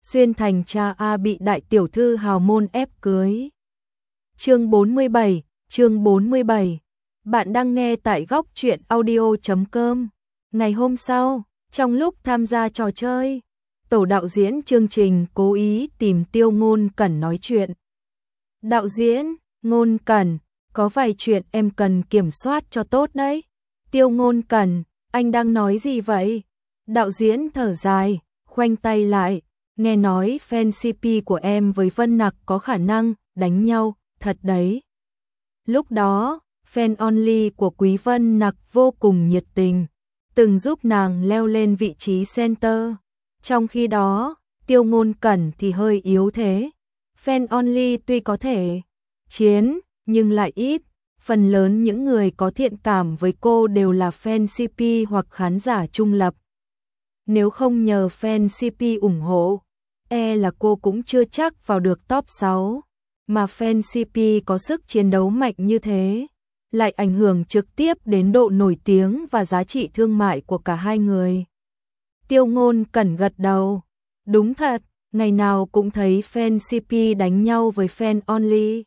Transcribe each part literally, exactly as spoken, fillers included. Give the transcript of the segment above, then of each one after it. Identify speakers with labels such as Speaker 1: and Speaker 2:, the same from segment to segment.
Speaker 1: Xuyên thành cha A bị đại tiểu thư hào môn ép cưới. Chương bốn mươi bảy, chương bốn mươi bảy. Bạn đang nghe tại góc truyện audio chấm com. Ngày hôm sau, trong lúc tham gia trò chơi, tổ đạo diễn chương trình cố ý tìm Tiêu Ngôn Cẩn nói chuyện. Đạo diễn, Ngôn Cẩn, có vài chuyện em cần kiểm soát cho tốt đấy. Tiêu Ngôn Cẩn, anh đang nói gì vậy? Đạo diễn thở dài, khoanh tay lại, nghe nói fan xê pê của em với Vân Nặc có khả năng đánh nhau, thật đấy. Lúc đó, fan only của Quý Vân Nặc vô cùng nhiệt tình, từng giúp nàng leo lên vị trí center. Trong khi đó, Tiêu Ngôn Cẩn thì hơi yếu thế. Fan only tuy có thể chiến, nhưng lại ít. Phần lớn những người có thiện cảm với cô đều là fan xê pê hoặc khán giả trung lập. Nếu không nhờ fan xê pê ủng hộ, e là cô cũng chưa chắc vào được top sáu. Mà fan xê pê có sức chiến đấu mạnh như thế, lại ảnh hưởng trực tiếp đến độ nổi tiếng và giá trị thương mại của cả hai người. Tiêu Ngôn Cẩn gật đầu. Đúng thật, ngày nào cũng thấy fan xê pê đánh nhau với fan only.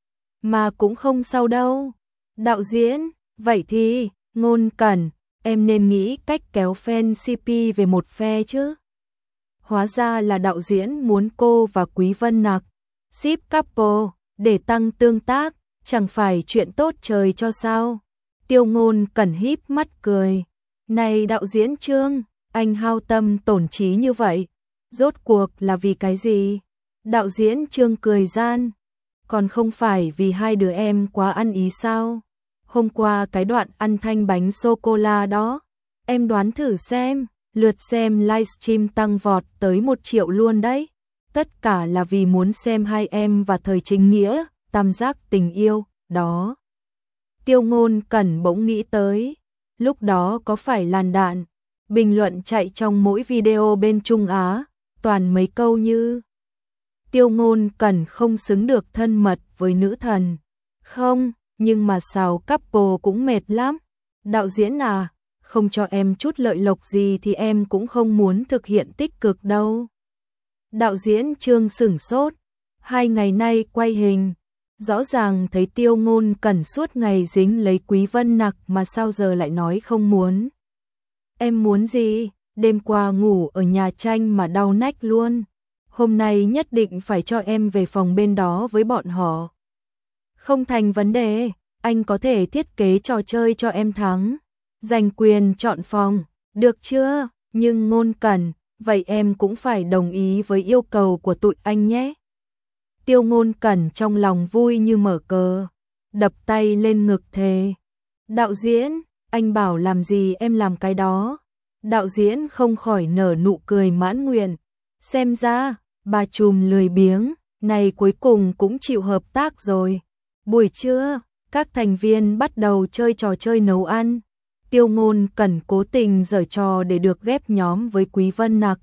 Speaker 1: Mà cũng không sao đâu. Đạo diễn, vậy thì, Ngôn Cẩn, em nên nghĩ cách kéo fan xê pê về một phe chứ. Hóa ra là đạo diễn muốn cô và Quý Vân Nặc ship couple để tăng tương tác, chẳng phải chuyện tốt trời cho sao. Tiêu Ngôn Cẩn híp mắt cười. Này đạo diễn Trương, anh hao tâm tổn trí như vậy, rốt cuộc là vì cái gì? Đạo diễn Trương cười gian. Còn không phải vì hai đứa em quá ăn ý sao? Hôm qua cái đoạn ăn thanh bánh sô-cô-la đó, em đoán thử xem, lượt xem livestream tăng vọt tới một triệu luôn đấy. Tất cả là vì muốn xem hai em và thời chính nghĩa, tam giác tình yêu, đó. Tiêu Ngôn Cẩn bỗng nghĩ tới, lúc đó có phải làn đạn, bình luận chạy trong mỗi video bên Trung Á, toàn mấy câu như Tiêu Ngôn Cẩn không xứng được thân mật với nữ thần. Không, nhưng mà xào couple cũng mệt lắm. Đạo diễn à, không cho em chút lợi lộc gì thì em cũng không muốn thực hiện tích cực đâu. Đạo diễn Trương sửng sốt, hai ngày nay quay hình, rõ ràng thấy Tiêu Ngôn Cẩn suốt ngày dính lấy Quý Vân Nặc mà sao giờ lại nói không muốn. Em muốn gì? Đêm qua ngủ ở nhà tranh mà đau nách luôn. Hôm nay nhất định phải cho em về phòng bên đó với bọn họ. Không thành vấn đề, anh có thể thiết kế trò chơi cho em thắng. Giành quyền chọn phòng, được chưa? Nhưng Ngôn Cẩn, vậy em cũng phải đồng ý với yêu cầu của tụi anh nhé. Tiêu Ngôn Cẩn trong lòng vui như mở cờ, đập tay lên ngực thề. Đạo diễn, anh bảo làm gì em làm cái đó. Đạo diễn không khỏi nở nụ cười mãn nguyện. Xem ra, bà trùm lười biếng, này cuối cùng cũng chịu hợp tác rồi. Buổi trưa, các thành viên bắt đầu chơi trò chơi nấu ăn. Tiêu Ngôn Cẩn cố tình giở trò để được ghép nhóm với Quý Vân Nặc.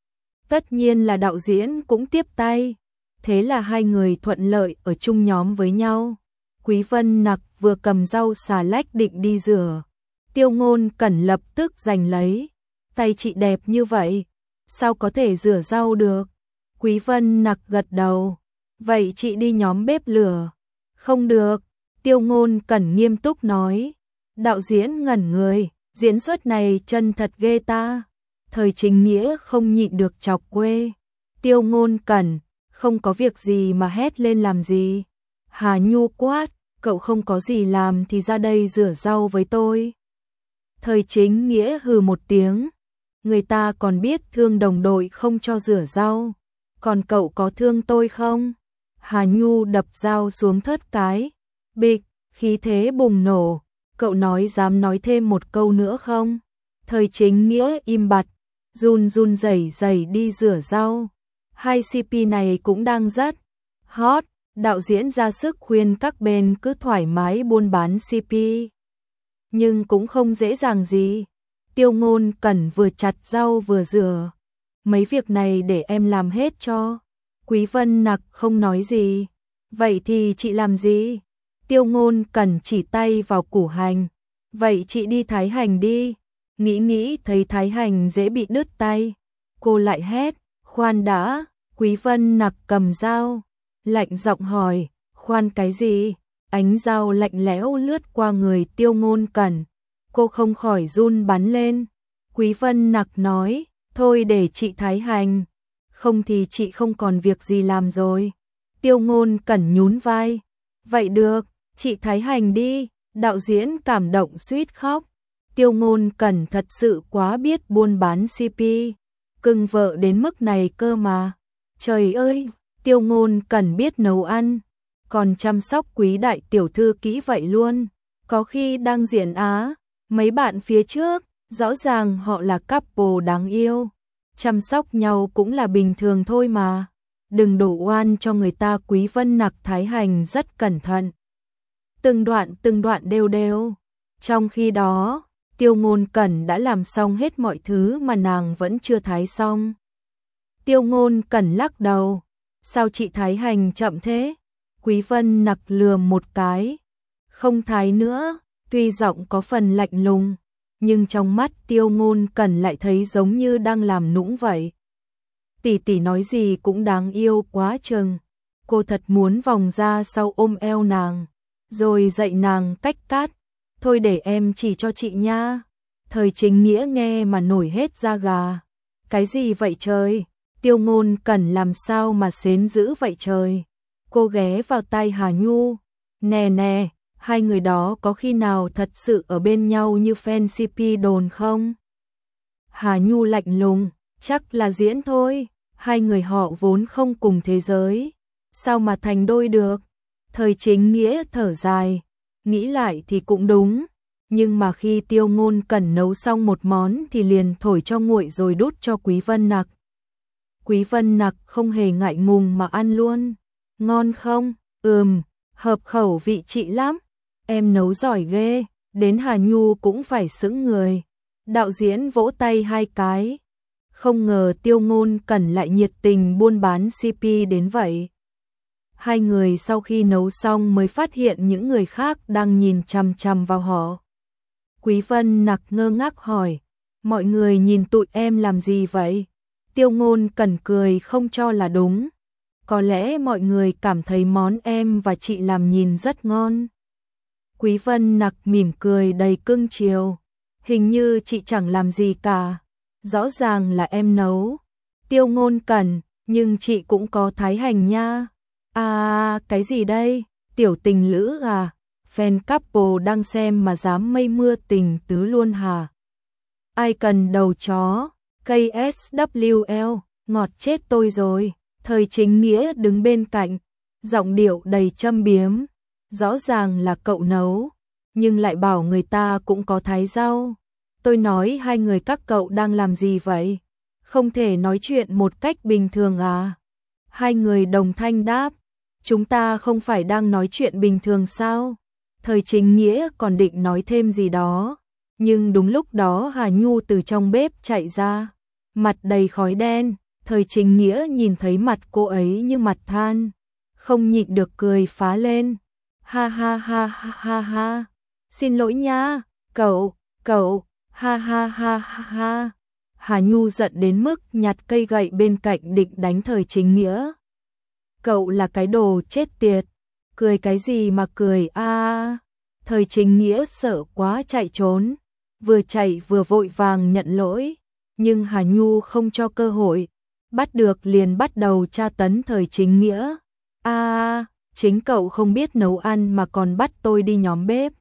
Speaker 1: Tất nhiên là đạo diễn cũng tiếp tay. Thế là hai người thuận lợi ở chung nhóm với nhau. Quý Vân Nặc vừa cầm rau xà lách định đi rửa. Tiêu Ngôn Cẩn lập tức giành lấy. Tay chị đẹp như vậy, sao có thể rửa rau được? Quý Vân Nặc gật đầu. Vậy chị đi nhóm bếp lửa. Không được, Tiêu Ngôn Cẩn nghiêm túc nói. Đạo diễn ngẩn người, diễn xuất này chân thật ghê ta. Thời chính nghĩa không nhịn được chọc quê. Tiêu Ngôn Cẩn, không có việc gì mà hét lên làm gì. Hà Nhu quát, cậu không có gì làm thì ra đây rửa rau với tôi. Thời chính nghĩa hừ một tiếng. Người ta còn biết thương đồng đội không cho rửa rau. Còn cậu có thương tôi không? Hà Nhu đập dao xuống thớt cái. Bịch, khí thế bùng nổ. Cậu nói dám nói thêm một câu nữa không? Thời chính nghĩa im bặt, run run rẩy rẩy đi rửa rau. Hai xê pê này cũng đang rất hot. Đạo diễn ra sức khuyên các bên cứ thoải mái buôn bán xê pê. Nhưng cũng không dễ dàng gì. Tiêu Ngôn Cẩn vừa chặt rau vừa rửa. Mấy việc này để em làm hết cho. Quý Vân Nặc không nói gì. Vậy thì chị làm gì? Tiêu Ngôn Cẩn chỉ tay vào củ hành. Vậy chị đi thái hành đi. Nghĩ nghĩ thấy thái hành dễ bị đứt tay. Cô lại hét, khoan đã, Quý Vân Nặc cầm dao, lạnh giọng hỏi, khoan cái gì? Ánh dao lạnh lẽo lướt qua người Tiêu Ngôn Cẩn, cô không khỏi run bắn lên. Quý Vân Nặc nói, thôi để chị thái hành, không thì chị không còn việc gì làm rồi. Tiêu Ngôn Cẩn nhún vai, vậy được, chị thái hành đi. Đạo diễn cảm động suýt khóc. Tiêu Ngôn Cẩn thật sự quá biết buôn bán xê pê, cưng vợ đến mức này cơ mà. Trời ơi, Tiêu Ngôn Cẩn biết nấu ăn, còn chăm sóc Quý đại tiểu thư kỹ vậy luôn. Có khi đang diễn Á, mấy bạn phía trước, rõ ràng họ là couple đáng yêu, chăm sóc nhau cũng là bình thường thôi mà. Đừng đổ oan cho người ta. Quý Vân Nặc thái hành rất cẩn thận, từng đoạn từng đoạn đều đều. Trong khi đó, Tiêu Ngôn Cẩn đã làm xong hết mọi thứ mà nàng vẫn chưa thái xong. Tiêu Ngôn Cẩn lắc đầu, sao chị thái hành chậm thế? Quý Vân Nặc lừa một cái, không thái nữa. Tuy giọng có phần lạnh lùng, nhưng trong mắt Tiêu Ngôn Cẩn lại thấy giống như đang làm nũng vậy. Tỷ tỷ nói gì cũng đáng yêu quá chừng. Cô thật muốn vòng ra sau ôm eo nàng, rồi dạy nàng cách cắt. Thôi để em chỉ cho chị nha. Thời Chính Nghĩa nghe mà nổi hết da gà. Cái gì vậy trời? Tiêu Ngôn Cẩn làm sao mà xến dữ vậy trời? Cô ghé vào tai Hà Nhu, nè nè, hai người đó có khi nào thật sự ở bên nhau như fan xê pê đồn không? Hà Nhu lạnh lùng, chắc là diễn thôi, hai người họ vốn không cùng thế giới, sao mà thành đôi được? Thời Chính Nghĩa thở dài, nghĩ lại thì cũng đúng, nhưng mà khi Tiêu Ngôn Cẩn nấu xong một món thì liền thổi cho nguội rồi đút cho Quý Vân Nặc. Quý Vân Nặc không hề ngại ngùng mà ăn luôn. Ngon không? Ừm, hợp khẩu vị chị lắm. Em nấu giỏi ghê, đến Hà Nhu cũng phải sững người. Đạo diễn vỗ tay hai cái. Không ngờ Tiêu Ngôn Cẩn lại nhiệt tình buôn bán xê pê đến vậy. Hai người sau khi nấu xong mới phát hiện những người khác đang nhìn chằm chằm vào họ. Quý Vân Nặc ngơ ngác hỏi, mọi người nhìn tụi em làm gì vậy? Tiêu Ngôn Cẩn cười không cho là đúng. Có lẽ mọi người cảm thấy món em và chị làm nhìn rất ngon. Quý Vân Nặc mỉm cười đầy cưng chiều. Hình như chị chẳng làm gì cả. Rõ ràng là em nấu. Tiêu Ngôn Cẩn, nhưng chị cũng có thái hành nha. À, cái gì đây? Tiểu tình lữ à? Fan couple đang xem mà dám mây mưa tình tứ luôn hả? Ai cần đầu chó? ca ét vê lờ, ngọt chết tôi rồi. Thời Chính Nghĩa đứng bên cạnh, giọng điệu đầy châm biếm. Rõ ràng là cậu nấu, nhưng lại bảo người ta cũng có thái rau. Tôi nói hai người các cậu đang làm gì vậy? Không thể nói chuyện một cách bình thường à? Hai người đồng thanh đáp, chúng ta không phải đang nói chuyện bình thường sao? Thời Chính Nghĩa còn định nói thêm gì đó, nhưng đúng lúc đó Hà Nhu từ trong bếp chạy ra, mặt đầy khói đen. Thời Chính Nghĩa nhìn thấy mặt cô ấy như mặt than, không nhịn được cười phá lên. Ha ha ha ha ha ha, xin lỗi nha, cậu, cậu, ha ha ha ha ha. Hà Nhu giận đến mức nhặt cây gậy bên cạnh định đánh Thời Chính Nghĩa. Cậu là cái đồ chết tiệt, cười cái gì mà cười a? À, Thời Chính Nghĩa sợ quá chạy trốn, vừa chạy vừa vội vàng nhận lỗi, nhưng Hà Nhu không cho cơ hội, bắt được liền bắt đầu tra tấn Thời Chính Nghĩa. A, à, chính cậu không biết nấu ăn mà còn bắt tôi đi nhóm bếp.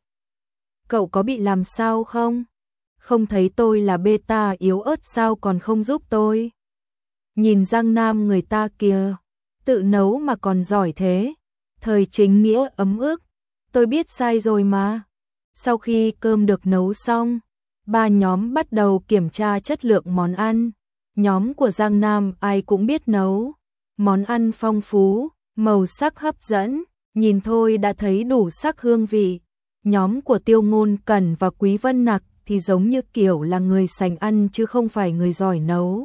Speaker 1: Cậu có bị làm sao không? Không thấy tôi là beta yếu ớt sao còn không giúp tôi? Nhìn Giang Nam người ta kìa, tự nấu mà còn giỏi thế. Thời Chính Nghĩa ấm ức, tôi biết sai rồi mà. Sau khi cơm được nấu xong, ba nhóm bắt đầu kiểm tra chất lượng món ăn. Nhóm của Giang Nam ai cũng biết nấu, món ăn phong phú, màu sắc hấp dẫn, nhìn thôi đã thấy đủ sắc hương vị. Nhóm của Tiêu Ngôn Cẩn và Quý Vân Nặc thì giống như kiểu là người sành ăn chứ không phải người giỏi nấu.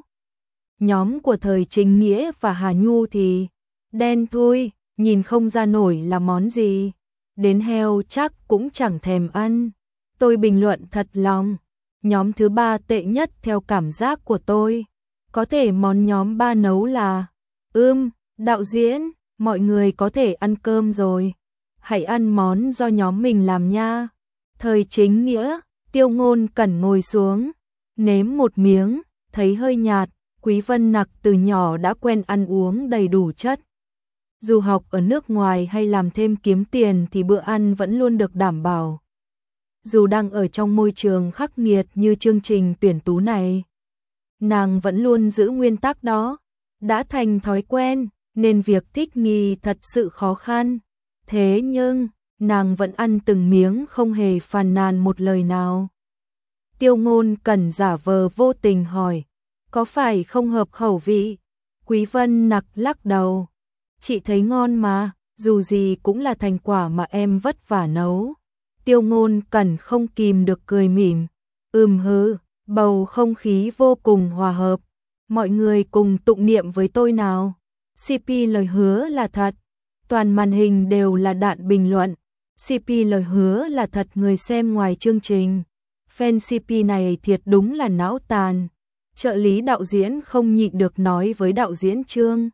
Speaker 1: Nhóm của Thời Chính Nghĩa và Hà Nhu thì đen thui, nhìn không ra nổi là món gì. Đến heo chắc cũng chẳng thèm ăn. Tôi bình luận thật lòng. Nhóm thứ ba tệ nhất theo cảm giác của tôi. Có thể món nhóm ba nấu là Ưm, đạo diễn, mọi người có thể ăn cơm rồi. Hãy ăn món do nhóm mình làm nha. Thời chính nghĩa, Tiêu Ngôn Cẩn ngồi xuống, nếm một miếng, thấy hơi nhạt. Quý Vân Nặc từ nhỏ đã quen ăn uống đầy đủ chất. Dù học ở nước ngoài hay làm thêm kiếm tiền thì bữa ăn vẫn luôn được đảm bảo. Dù đang ở trong môi trường khắc nghiệt như chương trình tuyển tú này, nàng vẫn luôn giữ nguyên tắc đó. Đã thành thói quen, nên việc thích nghi thật sự khó khăn. Thế nhưng, nàng vẫn ăn từng miếng không hề phàn nàn một lời nào. Tiêu Ngôn Cẩn giả vờ vô tình hỏi, có phải không hợp khẩu vị? Quý Vân Nặc lắc đầu. Chị thấy ngon mà, dù gì cũng là thành quả mà em vất vả nấu. Tiêu Ngôn Cẩn không kìm được cười mỉm. Ừm hứ, bầu không khí vô cùng hòa hợp. Mọi người cùng tụng niệm với tôi nào. xê pê lời hứa là thật. Toàn màn hình đều là đạn bình luận. xê pê lời hứa là thật, người xem ngoài chương trình. Fan xê pê này thiệt đúng là não tàn. Trợ lý đạo diễn không nhịn được nói với đạo diễn Trương.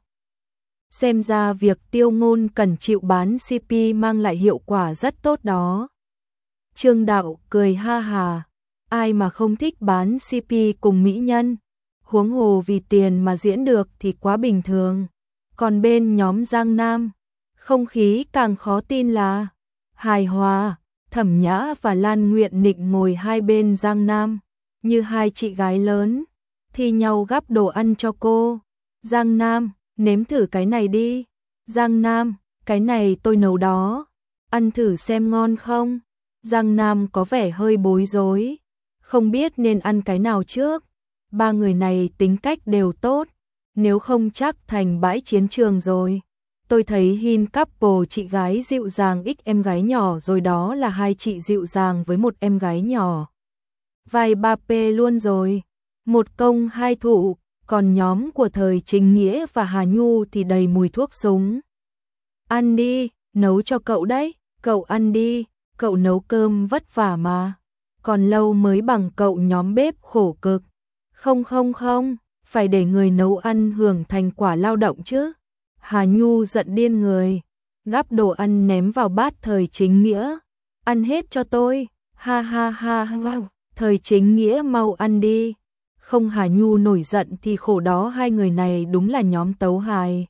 Speaker 1: Xem ra việc Tiêu Ngôn Cẩn chịu bán xê pê mang lại hiệu quả rất tốt đó. Trương đạo cười ha hà. Ai mà không thích bán xê pê cùng mỹ nhân. Huống hồ vì tiền mà diễn được thì quá bình thường. Còn bên nhóm Giang Nam, không khí càng khó tin là hài hòa. Thẩm Nhã và Lan Nguyện Nịnh ngồi hai bên Giang Nam, như hai chị gái lớn, thi nhau gắp đồ ăn cho cô. Giang Nam, nếm thử cái này đi. Giang Nam, cái này tôi nấu đó. Ăn thử xem ngon không? Giang Nam có vẻ hơi bối rối, không biết nên ăn cái nào trước. Ba người này tính cách đều tốt, nếu không chắc thành bãi chiến trường rồi. Tôi thấy Hin couple chị gái dịu dàng x em gái nhỏ rồi, đó là hai chị dịu dàng với một em gái nhỏ. Vai ba P luôn rồi. Một công hai thụ, còn nhóm của Thời Chính Nghĩa và Hà Nhu thì đầy mùi thuốc súng. Ăn đi, nấu cho cậu đấy, cậu ăn đi, cậu nấu cơm vất vả mà. Còn lâu mới bằng cậu nhóm bếp khổ cực. Không không không, phải để người nấu ăn hưởng thành quả lao động chứ. Hà Nhu giận điên người, gắp đồ ăn ném vào bát Thời Chính Nghĩa. Ăn hết cho tôi, ha ha ha ha, Thời Chính Nghĩa mau ăn đi. Không, Hà Nhu nổi giận thì khổ đó, hai người này đúng là nhóm tấu hài.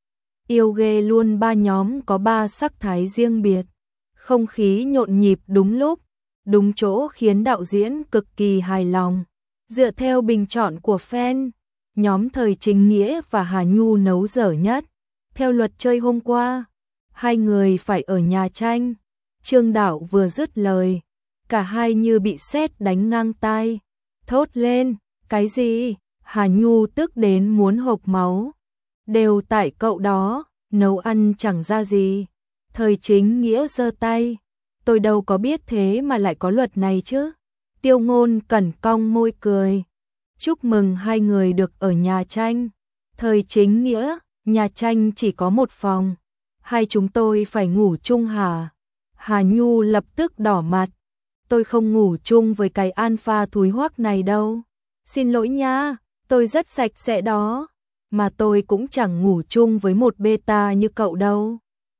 Speaker 1: Yêu ghê luôn, ba nhóm có ba sắc thái riêng biệt. Không khí nhộn nhịp đúng lúc, đúng chỗ khiến đạo diễn cực kỳ hài lòng. Dựa theo bình chọn của fan, nhóm Thời Chính Nghĩa và Hà Nhu nấu dở nhất. Theo luật chơi hôm qua, hai người phải ở nhà tranh. Trương Đạo vừa dứt lời, cả hai như bị sét đánh ngang tai, thốt lên, cái gì? Hà Nhu tức đến muốn hộc máu. Đều tại cậu đó, nấu ăn chẳng ra gì. Thời Chính Nghĩa giơ tay, tôi đâu có biết thế mà lại có luật này chứ. Tiêu Ngôn Cẩn cong môi cười, chúc mừng hai người được ở nhà tranh. Thời Chính Nghĩa, nhà tranh chỉ có một phòng, hai chúng tôi phải ngủ chung hả? Hà Nhu lập tức đỏ mặt, tôi không ngủ chung với cái alpha thúi hoắc này đâu. Xin lỗi nha, tôi rất sạch sẽ đó, mà tôi cũng chẳng ngủ chung với một beta như cậu đâu.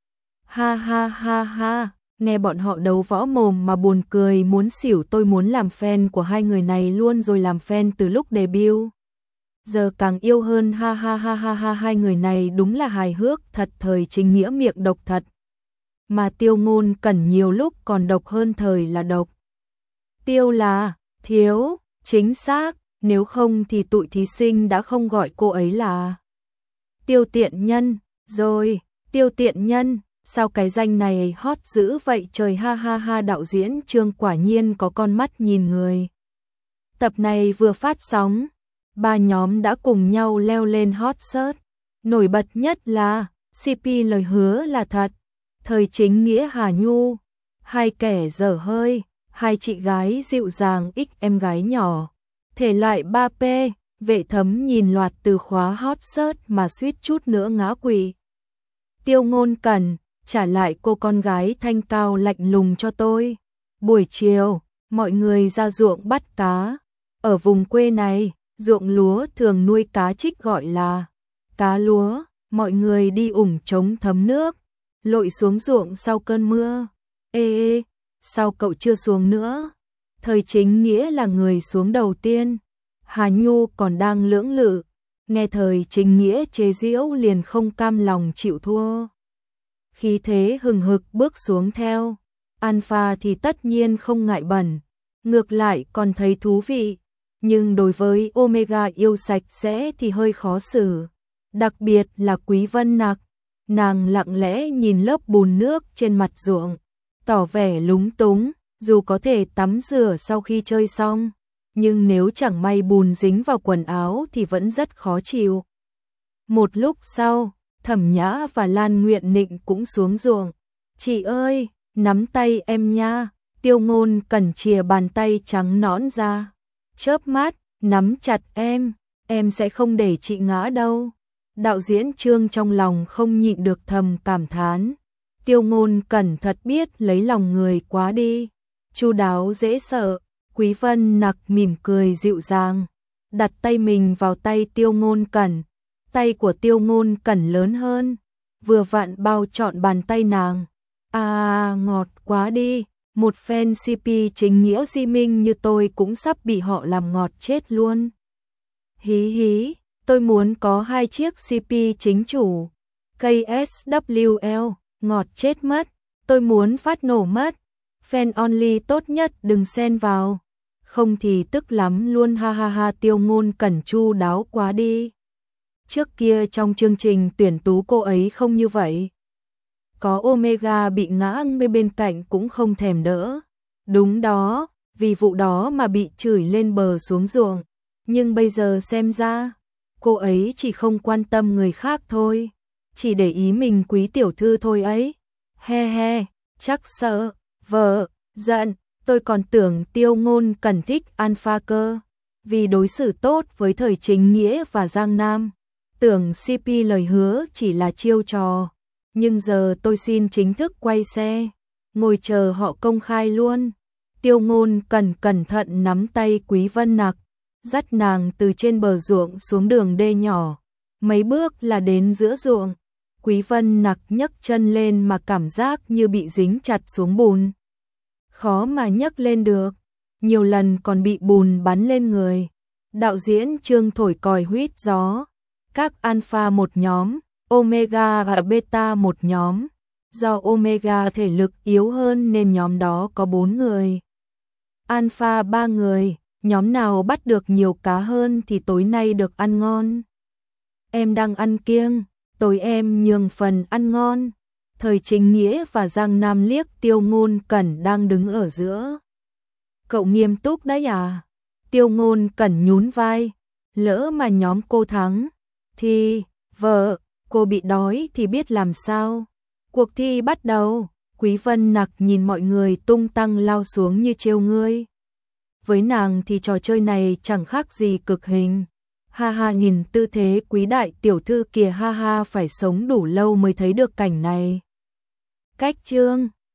Speaker 1: Ha ha ha ha, nghe bọn họ đấu võ mồm mà buồn cười muốn xỉu, tôi muốn làm fan của hai người này luôn rồi, làm fan từ lúc debut. Giờ càng yêu hơn, ha ha ha ha ha, hai người này đúng là hài hước thật. Thời Chính Nghĩa miệng độc thật, mà Tiêu Ngôn Cẩn nhiều lúc còn độc hơn Thời là độc. Tiêu là thiếu, chính xác, nếu không thì tụi thí sinh đã không gọi cô ấy là Tiêu Tiện Nhân rồi. Tiêu Tiện Nhân, sao cái danh này hot dữ vậy trời, ha ha ha. Đạo diễn Trương quả nhiên có con mắt nhìn người. Tập này vừa phát sóng, ba nhóm đã cùng nhau leo lên hot search. Nổi bật nhất là xê pê lời hứa là thật. Thời Chính Nghĩa Hà Nhu, hai kẻ dở hơi, hai chị gái dịu dàng x em gái nhỏ. Thể loại ba P, Vệ Thấm nhìn loạt từ khóa hot search mà suýt chút nữa ngã quỵ. Tiêu Ngôn Cẩn, trả lại cô con gái thanh cao lạnh lùng cho tôi. Buổi chiều, mọi người ra ruộng bắt cá. Ở vùng quê này, ruộng lúa thường nuôi cá trích gọi là cá lúa. mọi người đi ủng chống thấm nước, lội xuống ruộng sau cơn mưa. Ê ê, sao cậu chưa xuống nữa? Thời Chính Nghĩa là người xuống đầu tiên. Hà Nhu còn đang lưỡng lự, nghe Thời Chính Nghĩa chế giễu liền không cam lòng chịu thua. Khí thế hừng hực bước xuống theo. Alpha thì tất nhiên không ngại bẩn, ngược lại còn thấy thú vị. Nhưng đối với Omega yêu sạch sẽ thì hơi khó xử. Đặc biệt là Quý Vân Nặc, nàng lặng lẽ nhìn lớp bùn nước trên mặt ruộng, tỏ vẻ lúng túng, dù có thể tắm rửa sau khi chơi xong, nhưng nếu chẳng may bùn dính vào quần áo thì vẫn rất khó chịu. Một lúc sau, Thẩm Nhã và Lan Nguyện Nịnh cũng xuống ruộng. Chị ơi, nắm tay em nha. Tiêu Ngôn Cẩn chìa bàn tay trắng nõn ra, chớp mắt, nắm chặt em, em sẽ không để chị ngã đâu. Đạo diễn Trương trong lòng không nhịn được thầm cảm thán. Tiêu Ngôn Cẩn thật biết lấy lòng người quá đi, chu đáo dễ sợ. Quý Vân Nặc mỉm cười dịu dàng, đặt tay mình vào tay Tiêu Ngôn Cẩn. Tay của Tiêu Ngôn Cẩn lớn hơn, vừa vặn bao trọn bàn tay nàng. À, ngọt quá đi, một fan xê pê chính nghĩa di minh như tôi cũng sắp bị họ làm ngọt chết luôn. Hí hí, tôi muốn có hai chiếc xê pê chính chủ. ca ét vê lờ, ngọt chết mất, tôi muốn phát nổ mất. Fan only tốt nhất đừng xen vào, không thì tức lắm luôn, ha ha ha. Tiêu Ngôn Cẩn chu đáo quá đi. Trước kia trong chương trình tuyển tú cô ấy không như vậy. Có Omega bị ngã ngay bên cạnh cũng không thèm đỡ. Đúng đó, vì vụ đó mà bị chửi lên bờ xuống ruộng. Nhưng bây giờ xem ra, cô ấy chỉ không quan tâm người khác thôi, chỉ để ý mình Quý tiểu thư thôi ấy. He he, chắc sợ, vợ, giận, tôi còn tưởng Tiêu Ngôn Cẩn thích Alpha cơ, vì đối xử tốt với Thời Chính Nghĩa và Giang Nam. Tưởng xê pê lời hứa chỉ là chiêu trò, nhưng giờ tôi xin chính thức quay xe, ngồi chờ họ công khai luôn. Tiêu Ngôn Cẩn cẩn thận nắm tay Quý Vân Nặc, dắt nàng từ trên bờ ruộng xuống đường đê nhỏ, mấy bước là đến giữa ruộng. Quý Vân Nặc nhấc chân lên mà cảm giác như bị dính chặt xuống bùn, khó mà nhấc lên được, nhiều lần còn bị bùn bắn lên người. Đạo diễn Trương thổi còi huýt gió, các Alpha một nhóm, Omega và Beta một nhóm. Do Omega thể lực yếu hơn nên nhóm đó có bốn người, Alpha ba người. Nhóm nào bắt được nhiều cá hơn thì tối nay được ăn ngon. Em đang ăn kiêng, tối em nhường phần ăn ngon. Thời Chính Nghĩa và Giang Nam liếc Tiêu Ngôn Cẩn đang đứng ở giữa. Cậu nghiêm túc đấy à? Tiêu Ngôn Cẩn nhún vai. Lỡ mà nhóm cô thắng thì, vợ, cô bị đói thì biết làm sao. Cuộc thi bắt đầu. Quý Vân Nặc nhìn mọi người tung tăng lao xuống như trêu ngươi. Với nàng thì trò chơi này chẳng khác gì cực hình. Ha ha, nhìn tư thế Quý đại tiểu thư kìa, ha ha, phải sống đủ lâu mới thấy được cảnh này. Cách chương